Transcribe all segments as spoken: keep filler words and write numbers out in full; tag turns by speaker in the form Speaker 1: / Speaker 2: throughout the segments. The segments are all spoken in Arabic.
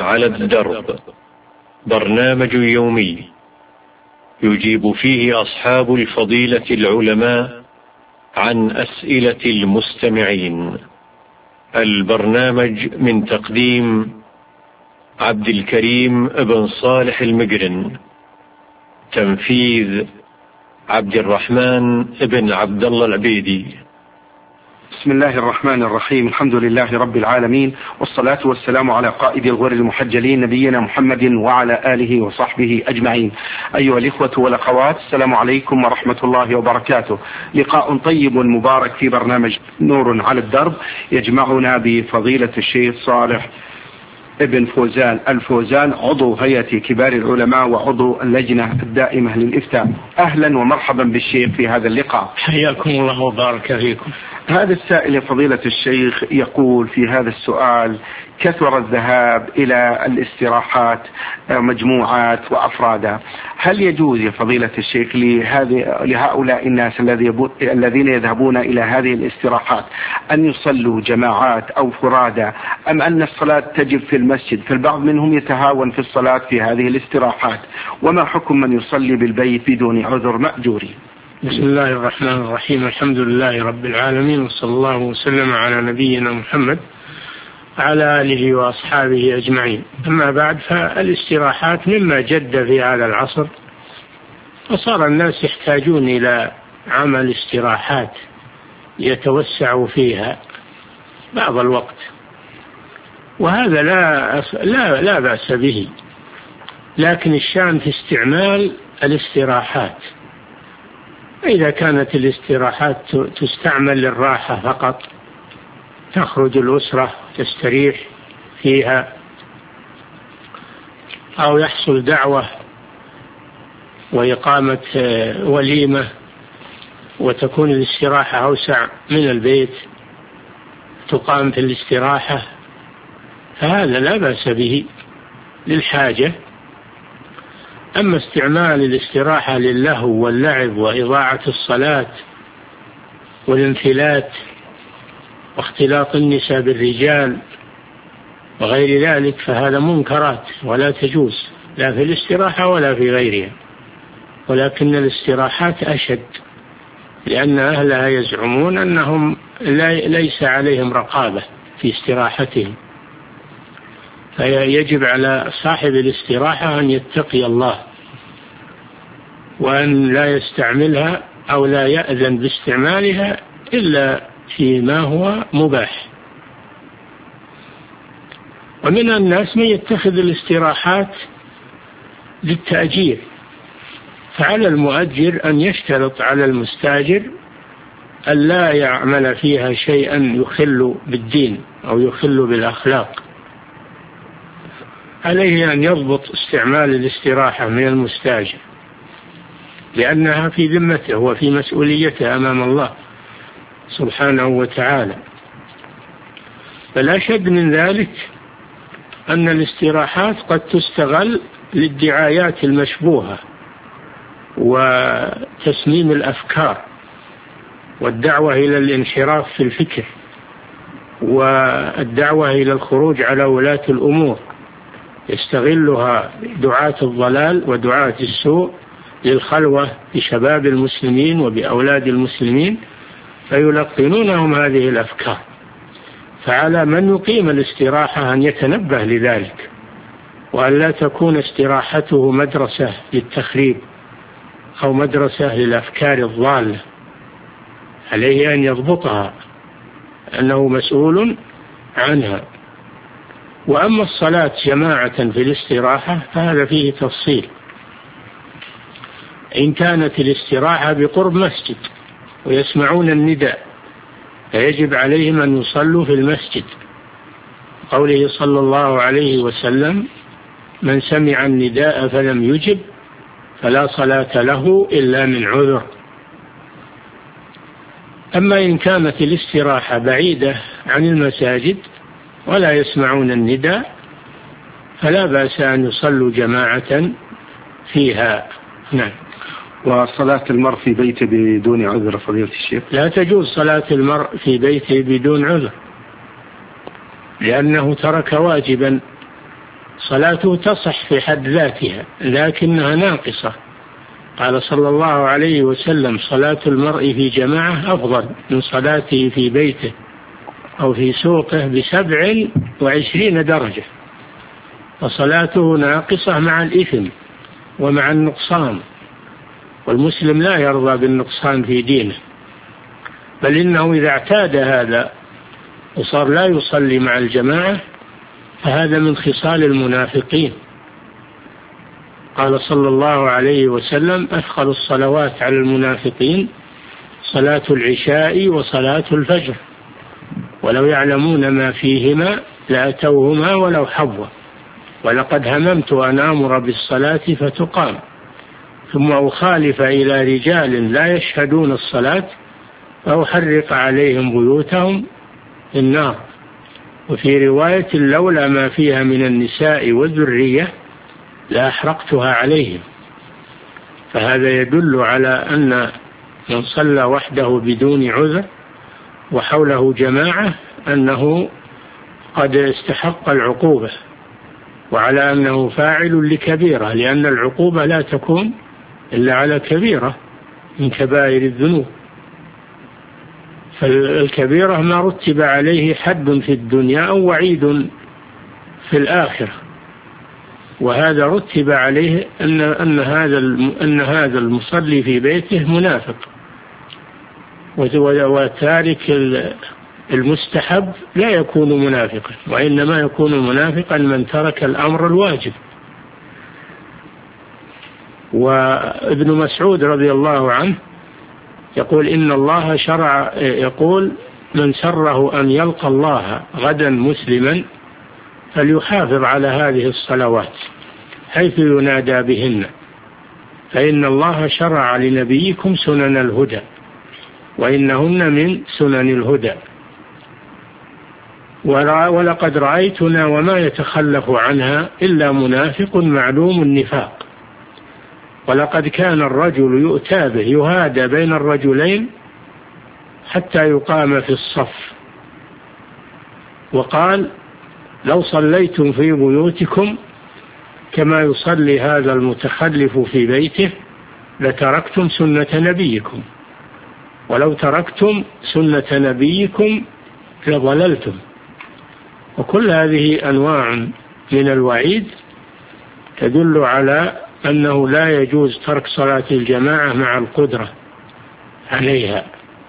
Speaker 1: على الدرب، برنامج يومي يجيب فيه أصحاب الفضيلة العلماء عن أسئلة المستمعين. البرنامج من تقديم عبد الكريم بن صالح المقرن، تنفيذ عبد الرحمن بن عبد الله العبيدي.
Speaker 2: بسم الله الرحمن الرحيم. الحمد لله رب العالمين، والصلاة والسلام على قائد الغر المحجلين نبينا محمد وعلى آله وصحبه أجمعين. أيها الإخوة والأخوات، السلام عليكم ورحمة الله وبركاته. لقاء طيب مبارك في برنامج نور على الدرب يجمعنا بفضيلة الشيخ صالح ابن فوزان الفوزان، عضو هيئة كبار العلماء وعضو اللجنة الدائمة للإفتاء. أهلا ومرحبا بالشيخ في هذا اللقاء.
Speaker 3: حياكم الله وبارك فيكم.
Speaker 2: هذا السائل فضيلة الشيخ يقول في هذا السؤال: كثر الذهاب إلى الاستراحات مجموعات وأفرادا، هل يجوز يا فضيلة الشيخ لهؤلاء الناس الذين يذهبون إلى هذه الاستراحات أن يصلوا جماعات أو فرادا، أم أن الصلاة تجب في المسجد؟ فالبعض منهم يتهاون في الصلاة في هذه الاستراحات، وما حكم من يصلي بالبيت بدون عذر مأجوري؟
Speaker 3: بسم الله الرحمن الرحيم. الحمد لله رب العالمين، وصلى الله وسلم على نبينا محمد على آله وأصحابه أجمعين. أما بعد، فالاستراحات مما جد في هذا العصر، وصار الناس يحتاجون إلى عمل استراحات يتوسعوا فيها بعض الوقت، وهذا لا لا لا بأس به، لكن الشأن في استعمال الاستراحات. إذا كانت الاستراحات تستعمل للراحة فقط، تخرج الأسرة تستريح فيها، أو يحصل دعوة وإقامة وليمة وتكون الاستراحة أوسع من البيت، تقام في الاستراحة، فهذا لا بأس به للحاجة. أما استعمال الاستراحة للهو واللعب وإضاعة الصلاة والانفلات واختلاط النساء بالرجال وغير ذلك، فهذا منكرات ولا تجوز، لا في الاستراحة ولا في غيرها. ولكن الاستراحات أشد، لأن أهلها يزعمون أنهم ليس عليهم رقابة في استراحتهم، فيجب على صاحب الاستراحة أن يتقي الله، وأن لا يستعملها أو لا يأذن باستعمالها إلا فيما هو مباح. ومن الناس من يتخذ الاستراحات للتأجير، فعلى المؤجر أن يشترط على المستأجر أن لا يعمل فيها شيئا يخل بالدين أو يخل بالأخلاق. عليه أن يضبط استعمال الاستراحة من المستأجر، لأنها في ذمته وفي مسؤوليته أمام الله سبحانه وتعالى. فالأشد من ذلك أن الاستراحات قد تستغل للدعايات المشبوهة وتسميم الأفكار والدعوة إلى الانحراف في الفكر والدعوة إلى الخروج على ولاة الأمور، يستغلها دعاة الضلال ودعاة السوء للخلوة بشباب المسلمين وبأولاد المسلمين، فيلقنونهم هذه الأفكار. فعلى من يقيم الاستراحة أن يتنبه لذلك، وأن لا تكون استراحته مدرسة للتخريب أو مدرسة للأفكار الضالة، عليه أن يضبطها، أنه مسؤول عنها. وأما الصلاة جماعة في الاستراحة فهذا فيه تفصيل. إن كانت الاستراحة بقرب مسجد ويسمعون النداء، فيجب عليهم أن يصلوا في المسجد، قوله صلى الله عليه وسلم: من سمع النداء فلم يجب فلا صلاة له إلا من عذر. أما إن كانت الاستراحة بعيدة عن المساجد ولا يسمعون النداء، فلا بأس أن يصلوا جماعة فيها. نعم.
Speaker 2: وصلاة المرء في بيته بدون عذر فضيلة الشيخ؟
Speaker 3: لا تجوز صلاة المرء في بيته بدون عذر، لأنه ترك واجبا صلاته تصح في حد ذاتها لكنها ناقصة. قال صلى الله عليه وسلم: صلاة المرء في جماعة أفضل من صلاته في بيته أو في سوقه بسبع وعشرين درجة. فصلاته ناقصة مع الإثم ومع النقصان، والمسلم لا يرضى بالنقصان في دينه، بل إنه إذا اعتاد هذا وصار لا يصلي مع الجماعة فهذا من خصال المنافقين. قال صلى الله عليه وسلم: أثقل الصلوات على المنافقين صلاة العشاء وصلاة الفجر، ولو يعلمون ما فيهما لأتوهما ولو حبوا، ولقد هممت أن آمر بالصلاة فتقام ثم أخالف إلى رجال لا يشهدون الصلاة فأحرق عليهم بيوتهم النار. وفي رواية: لولا ما فيها من النساء والذرية لأحرقتها عليهم. فهذا يدل على أن من صلى وحده بدون عذر وحوله جماعة أنه قد استحق العقوبة، وعلى أنه فاعل لكبيرة، لأن العقوبة لا تكون إلا على كبيرة من كبائر الذنوب. فالكبيرة ما رتب عليه حد في الدنيا أو وعيد في الآخرة، وهذا رتب عليه أن أن هذا أن هذا المصلي في بيته منافق، وتارك المستحب لا يكون منافقا، وإنما يكون منافقا من ترك الأمر الواجب. وابن مسعود رضي الله عنه يقول: إن الله شرع، يقول: من سره أن يلقى الله غدا مسلما فليحافظ على هذه الصلوات حيث ينادى بهن، فإن الله شرع لنبيكم سنن الهدى وإنهن من سنن الهدى. ولقد رأيتنا وما يتخلف عنها إلا منافق معلوم النفاق. ولقد كان الرجل يؤتى به يهادى بين الرجلين حتى يقام في الصف. وقال: لو صليتم في بيوتكم كما يصلي هذا المتخلف في بيته لتركتم سنة نبيكم، ولو تركتم سنة نبيكم لضللتم. وكل هذه أنواع من الوعيد تدل على أنه لا يجوز ترك صلاة الجماعة مع القدرة عليها،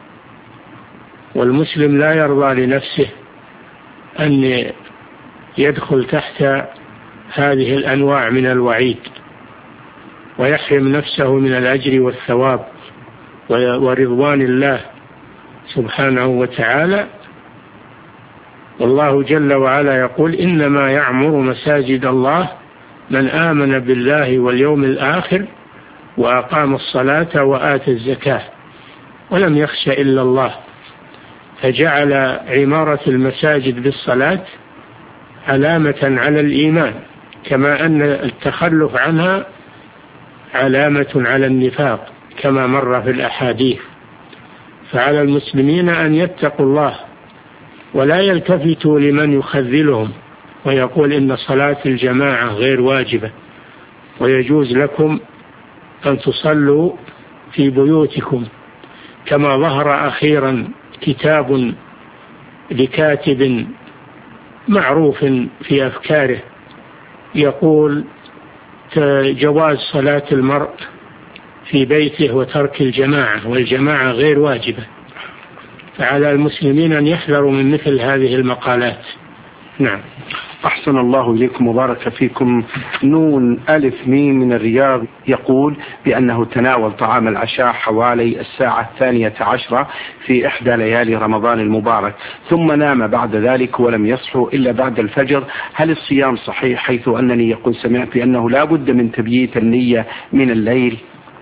Speaker 3: والمسلم لا يرضى لنفسه أن يدخل تحت هذه الأنواع من الوعيد ويحرم نفسه من الأجر والثواب ورضوان الله سبحانه وتعالى. والله جل وعلا يقول: إنما يعمر مساجد الله من آمن بالله واليوم الآخر وأقام الصلاة وآتى الزكاة ولم يخش إلا الله. فجعل عمارة المساجد بالصلاة علامة على الإيمان، كما أن التخلف عنها علامة على النفاق كما مر في الأحاديث. فعلى المسلمين أن يتقوا الله ولا يلتفتوا لمن يخذلهم ويقول إن صلاة الجماعة غير واجبة ويجوز لكم أن تصلوا في بيوتكم، كما ظهر أخيرا كتاب لكاتب معروف في أفكاره يقول جواز صلاة المرء في بيته وترك الجماعة، والجماعة غير واجبة. فعلى المسلمين أن يحذروا من مثل هذه المقالات. نعم.
Speaker 2: أحسن الله إليكم وبارك فيكم. نون ألف ميم من الرياض يقول بأنه تناول طعام العشاء حوالي الساعة الثانية عشرة في إحدى ليالي رمضان المبارك، ثم نام بعد ذلك ولم يصحو إلا بعد الفجر. هل الصيام صحيح، حيث أنني يقول سمعت بأنه لا بد من تبييت النية من الليل؟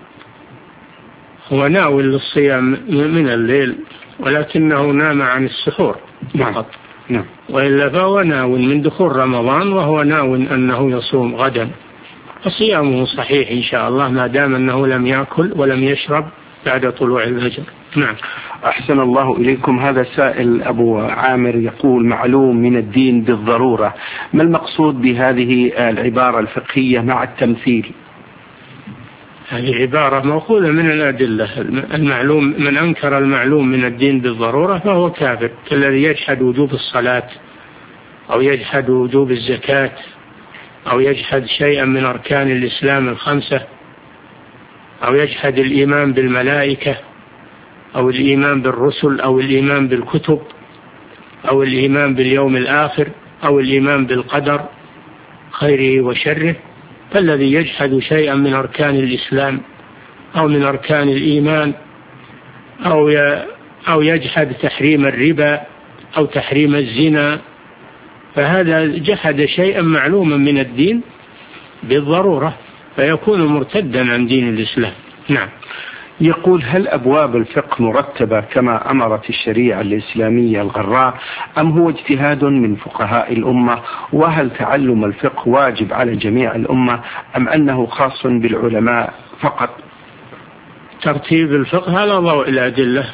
Speaker 3: هو ناوي للصيام من الليل ولكنه نام عن السحور فقط.
Speaker 2: نعم.
Speaker 3: وإلا فهو ناو من دخول رمضان وهو ناو أنه يصوم غدا، فصيامه صحيح إن شاء الله ما دام أنه لم يأكل ولم يشرب بعد طلوع الفجر. نعم.
Speaker 2: أحسن الله إليكم. هذا سائل أبو عامر يقول: معلوم من الدين بالضرورة، ما المقصود بهذه العبارة الفقهية مع التمثيل؟
Speaker 3: هذه عبارة مأخوذة من الأدلة. المعلوم، من أنكر المعلوم من الدين بالضرورة فهو كافر، كالذي يجحد وجوب الصلاة أو يجحد وجوب الزكاة أو يجحد شيئا من أركان الإسلام الخمسة أو يجحد الإيمان بالملائكة أو الإيمان بالرسل أو الإيمان بالكتب أو الإيمان باليوم الآخر أو الإيمان بالقدر خيره وشره. فالذي يجحد شيئا من أركان الإسلام أو من أركان الإيمان أو أو يجحد تحريم الربا أو تحريم الزنا فهذا جحد شيئا معلوما من الدين بالضرورة، فيكون مرتدا عن دين الإسلام. نعم.
Speaker 2: يقول: هل أبواب الفقه مرتبة كما أمرت الشريعة الإسلامية الغراء، أم هو اجتهاد من فقهاء الأمة؟ وهل تعلم الفقه واجب على جميع الأمة أم أنه خاص بالعلماء فقط؟
Speaker 3: ترتيب الفقه على ضوء الأدلة.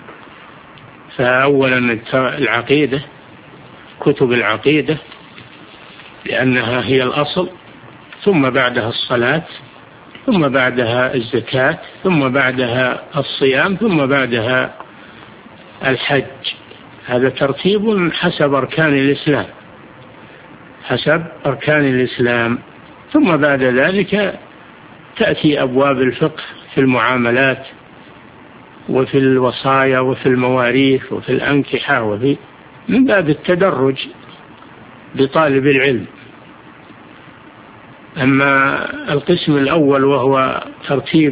Speaker 3: فأولا العقيدة، كتب العقيدة لأنها هي الأصل، ثم بعدها الصلاة، ثم بعدها الزكاة، ثم بعدها الصيام، ثم بعدها الحج. هذا ترتيب حسب أركان الإسلام، حسب أركان الإسلام. ثم بعد ذلك تأتي أبواب الفقه في المعاملات وفي الوصايا وفي المواريث وفي الأنكحة، وفي من باب التدرج بطالب العلم. أما القسم الأول وهو ترتيب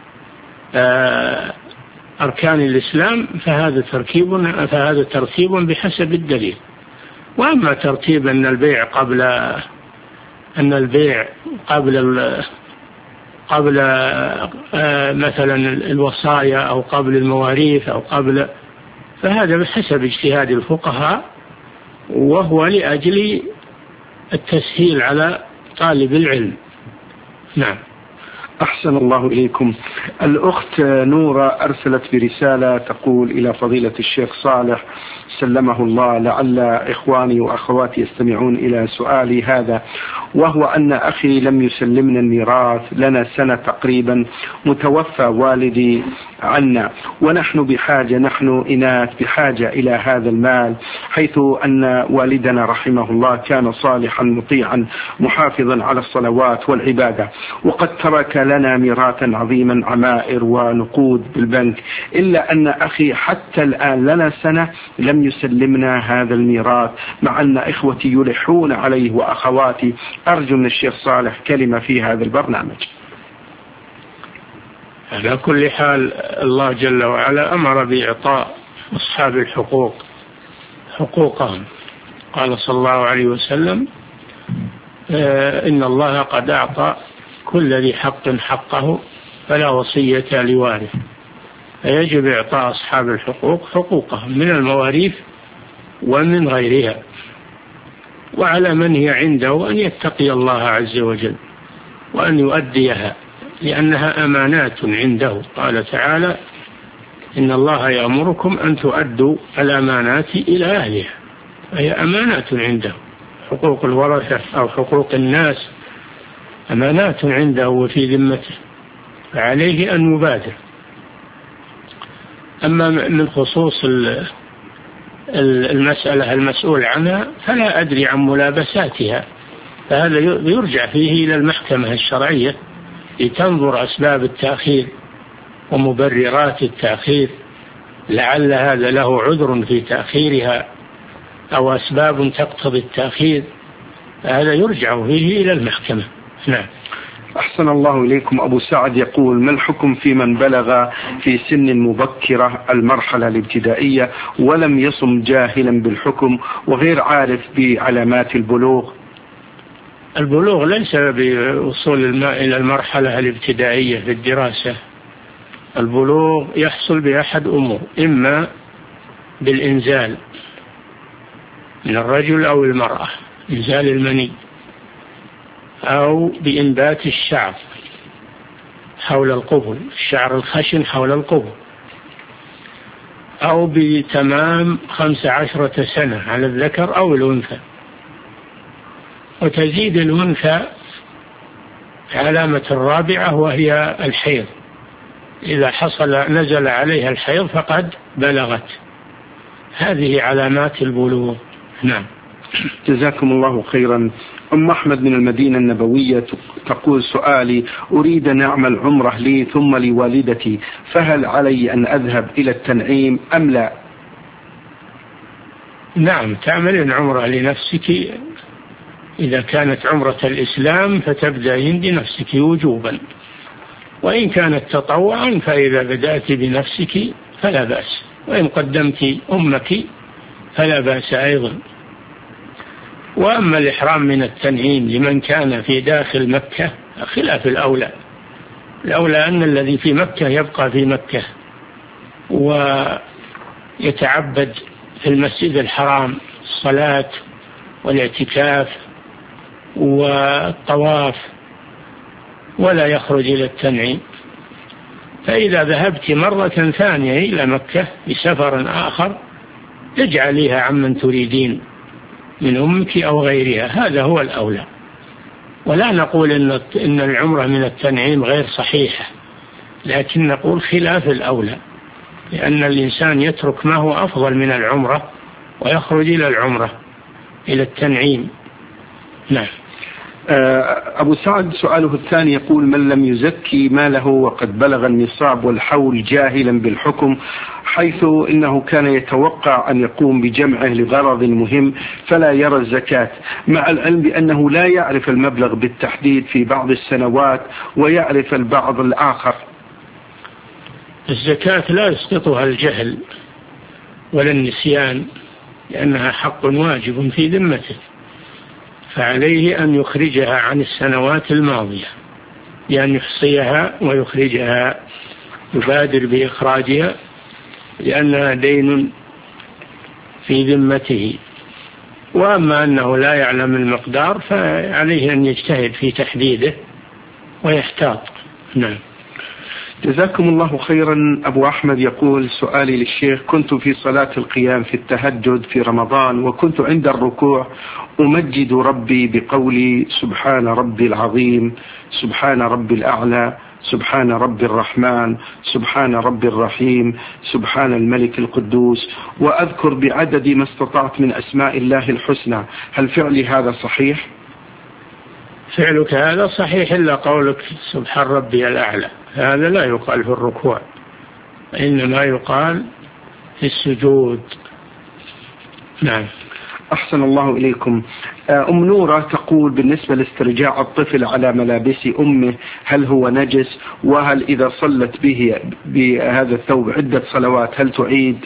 Speaker 3: أركان الإسلام فهذا ترتيب فهذا ترتيب بحسب الدليل. وأما ترتيب أن البيع قبل أن البيع قبل قبل مثلا الوصايا أو قبل المواريث أو قبل، فهذا بحسب اجتهاد الفقهاء، وهو لأجل التسهيل على طالب العلم. نعم.
Speaker 2: أحسن الله إليكم. الأخت نورة أرسلت برسالة تقول: إلى فضيلة الشيخ صالح سلمه الله، لعل إخواني وأخواتي يستمعون إلى سؤالي هذا، وهو أن أخي لم يسلمنا الميراث، لنا سنة تقريبا، متوفى والدي عنا، ونحن بحاجة، نحن إناث بحاجة إلى هذا المال، حيث أن والدنا رحمه الله كان صالحا مطيعا محافظا على الصلوات والعبادة، وقد ترك لنا ميراثا عظيما، عمائر ونقود بالبنك، إلا أن أخي حتى الآن لنا سنة لم يسلمنا هذا الميراث، مع أن إخوتي يلحون عليه وأخواتي. أرجو من الشيخ صالح كلمة في هذا البرنامج.
Speaker 3: على كل حال الله جل وعلا أمر بإعطاء أصحاب الحقوق حقوقهم. قال صلى الله عليه وسلم: إن الله قد أعطى كل ذي حق حقه فلا وصية لوارث. فيجب إعطاء أصحاب الحقوق حقوقهم من المواريث ومن غيرها، وعلى من هي عنده أن يتقي الله عز وجل وأن يؤديها، لأنها أمانات عنده. قال تعالى: إن الله يأمركم أن تؤدوا الأمانات إلى أهلها، فهي أمانات عنده. حقوق الورثة أو حقوق الناس أمانات عنده وفي ذمته، فعليه أن يبادر. أما من خصوص المسألة المسؤول عنها فلا أدري عن ملابساتها، فهذا يرجع فيه إلى المحكمة الشرعية لتنظر أسباب التأخير ومبررات التأخير، لعل هذا له عذر في تأخيرها أو أسباب تقتضي التأخير، فهذا يرجع فيه إلى المحكمة. نعم.
Speaker 2: أحسن الله إليكم. أبو سعد يقول: ما الحكم في من بلغ في سن مبكرة المرحلة الابتدائية ولم يصم جاهلا بالحكم وغير عارف بعلامات البلوغ؟
Speaker 3: البلوغ ليس بوصول الماء إلى المرحلة الابتدائية في الدراسة. البلوغ يحصل بأحد أمور: إما بالإنزال من الرجل أو المرأة، إنزال المني، أو بإنبات الشعر حول القبل، الشعر الخشن حول القبل، أو بتمام خمس عشرة سنة على الذكر أو الأنثى. وتزيد الأنثى علامة الرابعة وهي الحيض، إذا حصل نزل عليها الحيض فقد بلغت. هذه علامات البلوغ. نعم.
Speaker 2: جزاكم الله خيرا. أم أحمد من المدينة النبوية تقول: سؤالي: أريد أن أعمل عمرة لي ثم لوالدتي، فهل علي أن أذهب إلى التنعيم أم لا؟
Speaker 3: نعم، تعملين عمرة لنفسك. إذا كانت عمرة الإسلام فتبدأين بنفسك وجوبا، وإن كانت تطوعا فإذا بدأت بنفسك فلا بأس، وإن قدمت أمك فلا بأس أيضا. وأما الإحرام من التنعيم لمن كان في داخل مكة خلاف الأولى. الأولى أن الذي في مكة يبقى في مكة ويتعبد في المسجد الحرام الصلاة والاعتكاف والطواف، ولا يخرج إلى التنعيم. فإذا ذهبت مرة ثانية إلى مكة بسفر آخر تجعليها عمن تريدين من أمك أو غيرها، هذا هو الأولى. ولا نقول إن إن العمرة من التنعيم غير صحيحة، لكن نقول خلاف الأولى، لأن الإنسان يترك ما هو أفضل من العمرة ويخرج إلى العمرة إلى التنعيم. نعم.
Speaker 2: أبو سعد سؤاله الثاني يقول: من لم يزكي ماله وقد بلغ النصاب والحول جاهلا بالحكم، حيث إنه كان يتوقع أن يقوم بجمعه لغرض مهم فلا يرى الزكاة، مع العلم بأنه لا يعرف المبلغ بالتحديد في بعض السنوات ويعرف البعض الآخر.
Speaker 3: الزكاة لا يسقطها الجهل ولا النسيان، لأنها حق واجب في ذمته، فعليه أن يخرجها عن السنوات الماضية، بأن يحصيها ويخرجها، يبادر بإخراجها، لأنها دين في ذمته. وأما أنه لا يعلم المقدار فعليه أن يجتهد في تحديده ويحتاط. نعم.
Speaker 2: جزاكم الله خيرا. أبو أحمد يقول: سؤالي للشيخ: كنت في صلاة القيام في التهجد في رمضان، وكنت عند الركوع أمجد ربي بقولي: سبحان ربي العظيم، سبحان ربي الأعلى، سبحان ربي الرحمن، سبحان ربي الرحيم، سبحان الملك القدوس، وأذكر بعدد ما استطعت من أسماء الله الحسنى. هل فعلي هذا صحيح؟
Speaker 3: فعلك هذا صحيح، إلا قولك سبحان ربي الأعلى، هذا لا يقال في الركوع، إنما يقال في السجود. نعم.
Speaker 2: أحسن الله إليكم. أم نورة تقول: بالنسبة لاسترجاع الطفل على ملابس أمه، هل هو نجس؟ وهل إذا صلت به بهذا الثوب عدة صلوات هل تعيد؟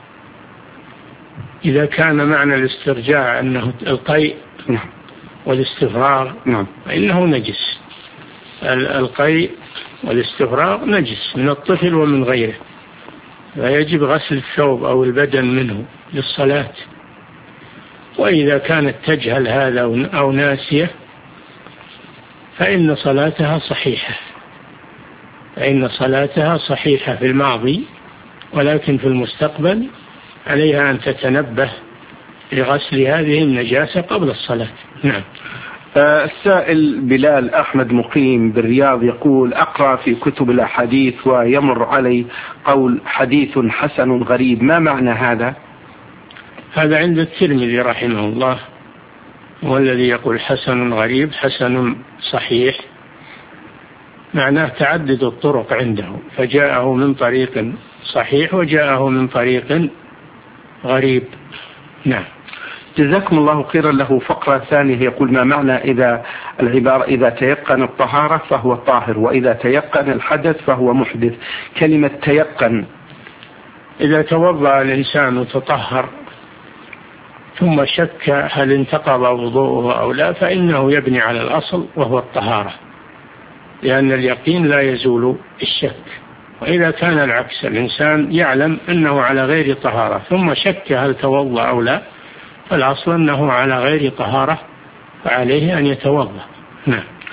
Speaker 3: إذا كان معنى الاسترجاع أنه القيء والاستفراغ
Speaker 2: نعم،
Speaker 3: فإنه نجس. القيء والاستفراغ نجس من الطفل ومن غيره، فيجب غسل الثوب أو البدن منه للصلاة. وإذا كانت تجهل هذا أو ناسية فإن صلاتها صحيحة، فإن صلاتها صحيحة في الماضي، ولكن في المستقبل عليها أن تتنبه لغسل هذه النجاسة قبل الصلاة. نعم.
Speaker 2: السائل بلال أحمد مقيم بالرياض يقول: أقرأ في كتب الأحاديث ويمر علي قول حديث حسن غريب، ما معنى هذا؟
Speaker 3: هذا عند الترمذي رحمه الله، والذي يقول حسن غريب حسن صحيح، معناه تعدد الطرق عنده، فجاءه من طريق صحيح وجاءه من طريق غريب. نعم.
Speaker 2: جزاكم الله خيرا. له فقرة ثانية يقول: ما معنى إذا العبارة إذا تيقن الطهارة فهو طاهر، وإذا تيقن الحدث فهو محدث؟ كلمة تيقن:
Speaker 3: إذا توضأ الإنسان وتطهر ثم شك هل انتقض وضوءه أو لا، فإنه يبني على الأصل وهو الطهارة، لأن اليقين لا يزول الشك. وإذا كان العكس، الإنسان يعلم أنه على غير طهارة ثم شك هل توضأ أو لا، فالأصل أنه على غير طهارة، فعليه أن يتوضأ. نعم.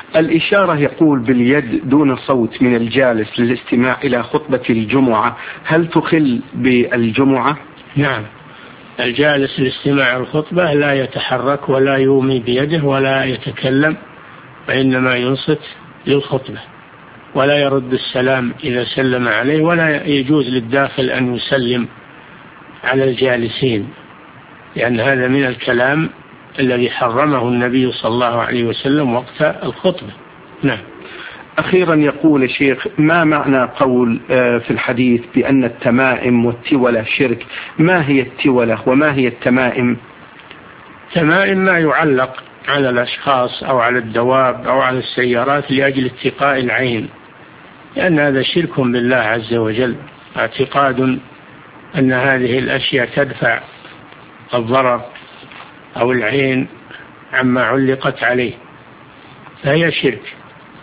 Speaker 2: الإشارة يقول باليد دون صوت من الجالس للاستماع إلى خطبة الجمعة هل تخل بالجمعة؟
Speaker 3: نعم، الجالس لاستماع الخطبة لا يتحرك ولا يومي بيده ولا يتكلم، وإنما ينصت للخطبة ولا يرد السلام إذا سلم عليه، ولا يجوز للداخل أن يسلم على الجالسين، لأن هذا من الكلام الذي حرمه النبي صلى الله عليه وسلم وقت الخطبة. نعم.
Speaker 2: أخيرا يقول الشيخ ما معنى قول في الحديث بأن التمائم والتولة شرك؟ ما هي التولة وما هي التمائم؟
Speaker 3: تمائم ما يعلق على الأشخاص أو على الدواب أو على السيارات لأجل اتقاء العين، لأن هذا شرك بالله عز وجل، اعتقاد أن هذه الأشياء تدفع الضرر أو العين عما علقت عليه، فهي شرك.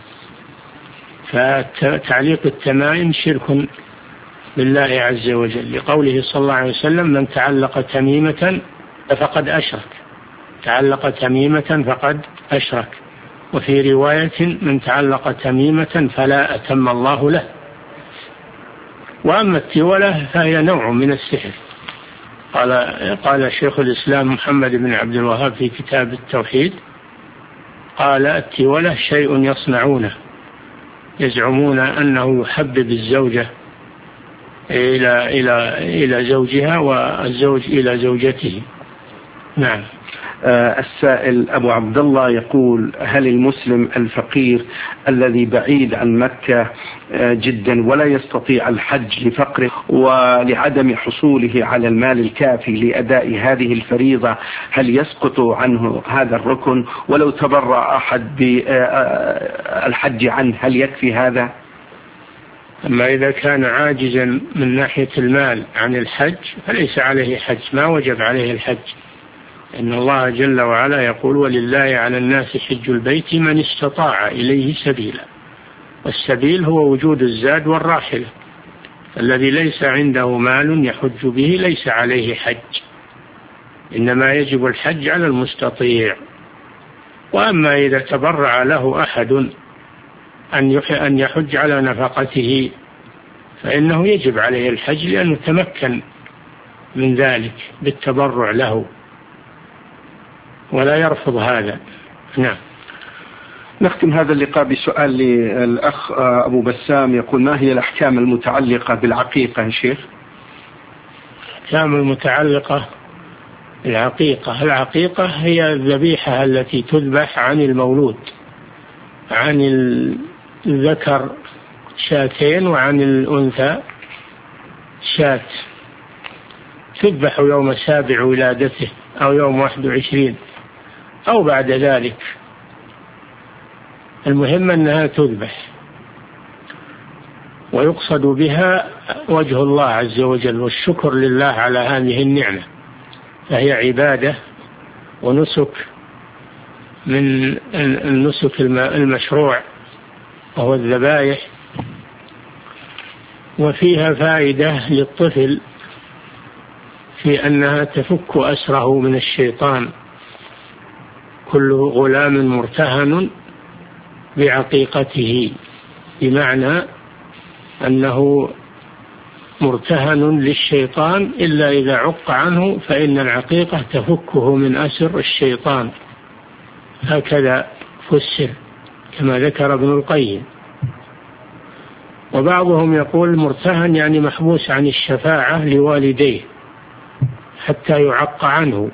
Speaker 3: فتعليق التمائم شرك بالله عز وجل، لقوله صلى الله عليه وسلم من تعلق تميمة فقد أشرك، تعلق تميمة فقد أشرك. وفي رواية من تعلق تميمة فلا أتم الله له. وأما التولة فهي نوع من السحر. قال قال شيخ الإسلام محمد بن عبد الوهاب في كتاب التوحيد، قال التولة شيء يصنعونه، يزعمون أنه يحبب الزوجة إلى إلى إلى زوجها والزوج إلى زوجته. نعم.
Speaker 2: السائل أبو عبد الله يقول هل المسلم الفقير الذي بعيد عن مكة جدا ولا يستطيع الحج لفقره ولعدم حصوله على المال الكافي لأداء هذه الفريضة هل يسقط عنه هذا الركن؟ ولو تبرع أحد بالحج عنه هل يكفي هذا؟
Speaker 3: أما إذا كان عاجزا من ناحية المال عن الحج فليس عليه حج، ما وجب عليه الحج. إن الله جل وعلا يقول ولله على الناس حج البيت من استطاع إليه سبيلا، والسبيل هو وجود الزاد والراحلة، الذي ليس عنده مال يحج به ليس عليه حج، إنما يجب الحج على المستطيع. وأما إذا تبرع له أحد أن يحج على نفقته فإنه يجب عليه الحج، لأنه تمكن من ذلك بالتبرع له ولا يرفض هذا. نعم.
Speaker 2: نختم هذا اللقاء بسؤال للأخ أبو بسام يقول ما هي الأحكام المتعلقة بالعقيقة يا شيخ؟
Speaker 3: الأحكام المتعلقة بالعقيقة، العقيقة هي الذبيحة التي تذبح عن المولود، عن الذكر شاتين وعن الأنثى شات، تذبح يوم سابع ولادته أو يوم واحد وعشرين أو بعد ذلك، المهم أنها تذبح ويقصد بها وجه الله عز وجل والشكر لله على هذه النعمة، فهي عبادة ونسك من النسك المشروع وهو الذبائح، وفيها فائدة للطفل في أنها تفك أسره من الشيطان. كل غلام مرتهن بعقيقته، بمعنى أنه مرتهن للشيطان إلا إذا عق عنه فإن العقيقة تفكه من أسر الشيطان، هكذا فسر كما ذكر ابن القيم. وبعضهم يقول مرتهن يعني محبوس عن الشفاعة لوالديه حتى يعق عنه،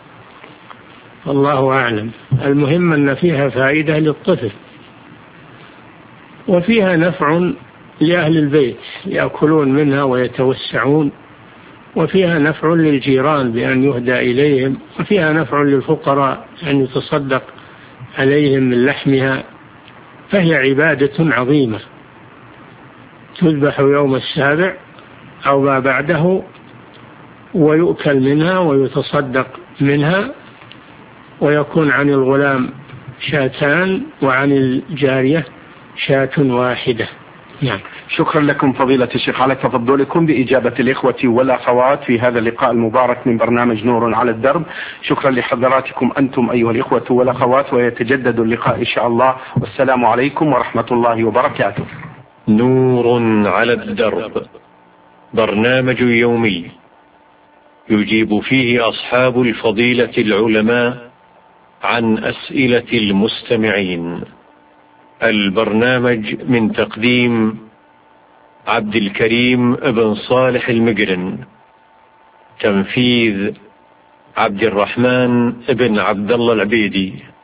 Speaker 3: والله أعلم. المهم أن فيها فائدة للطفل وفيها نفع لأهل البيت يأكلون منها ويتوسعون، وفيها نفع للجيران بأن يهدى إليهم، وفيها نفع للفقراء أن يتصدق عليهم من لحمها، فهي عبادة عظيمة تذبح يوم السابع أو ما بعده ويؤكل منها ويتصدق منها، ويكون عن الغلام شاتان وعن الجارية شاة واحدة. نعم.
Speaker 2: شكرا لكم فضيلة الشيخ على تفضلكم بإجابة الإخوة والأخوات في هذا اللقاء المبارك من برنامج نور على الدرب. شكرا لحضراتكم أنتم أيها الإخوة والأخوات، ويتجدد اللقاء إن شاء الله، والسلام عليكم ورحمة الله وبركاته.
Speaker 1: نور على الدرب، برنامج يومي يجيب فيه أصحاب الفضيلة العلماء عن أسئلة المستمعين. البرنامج من تقديم عبد الكريم بن صالح المقرن، تنفيذ عبد الرحمن بن عبد الله العبيدي.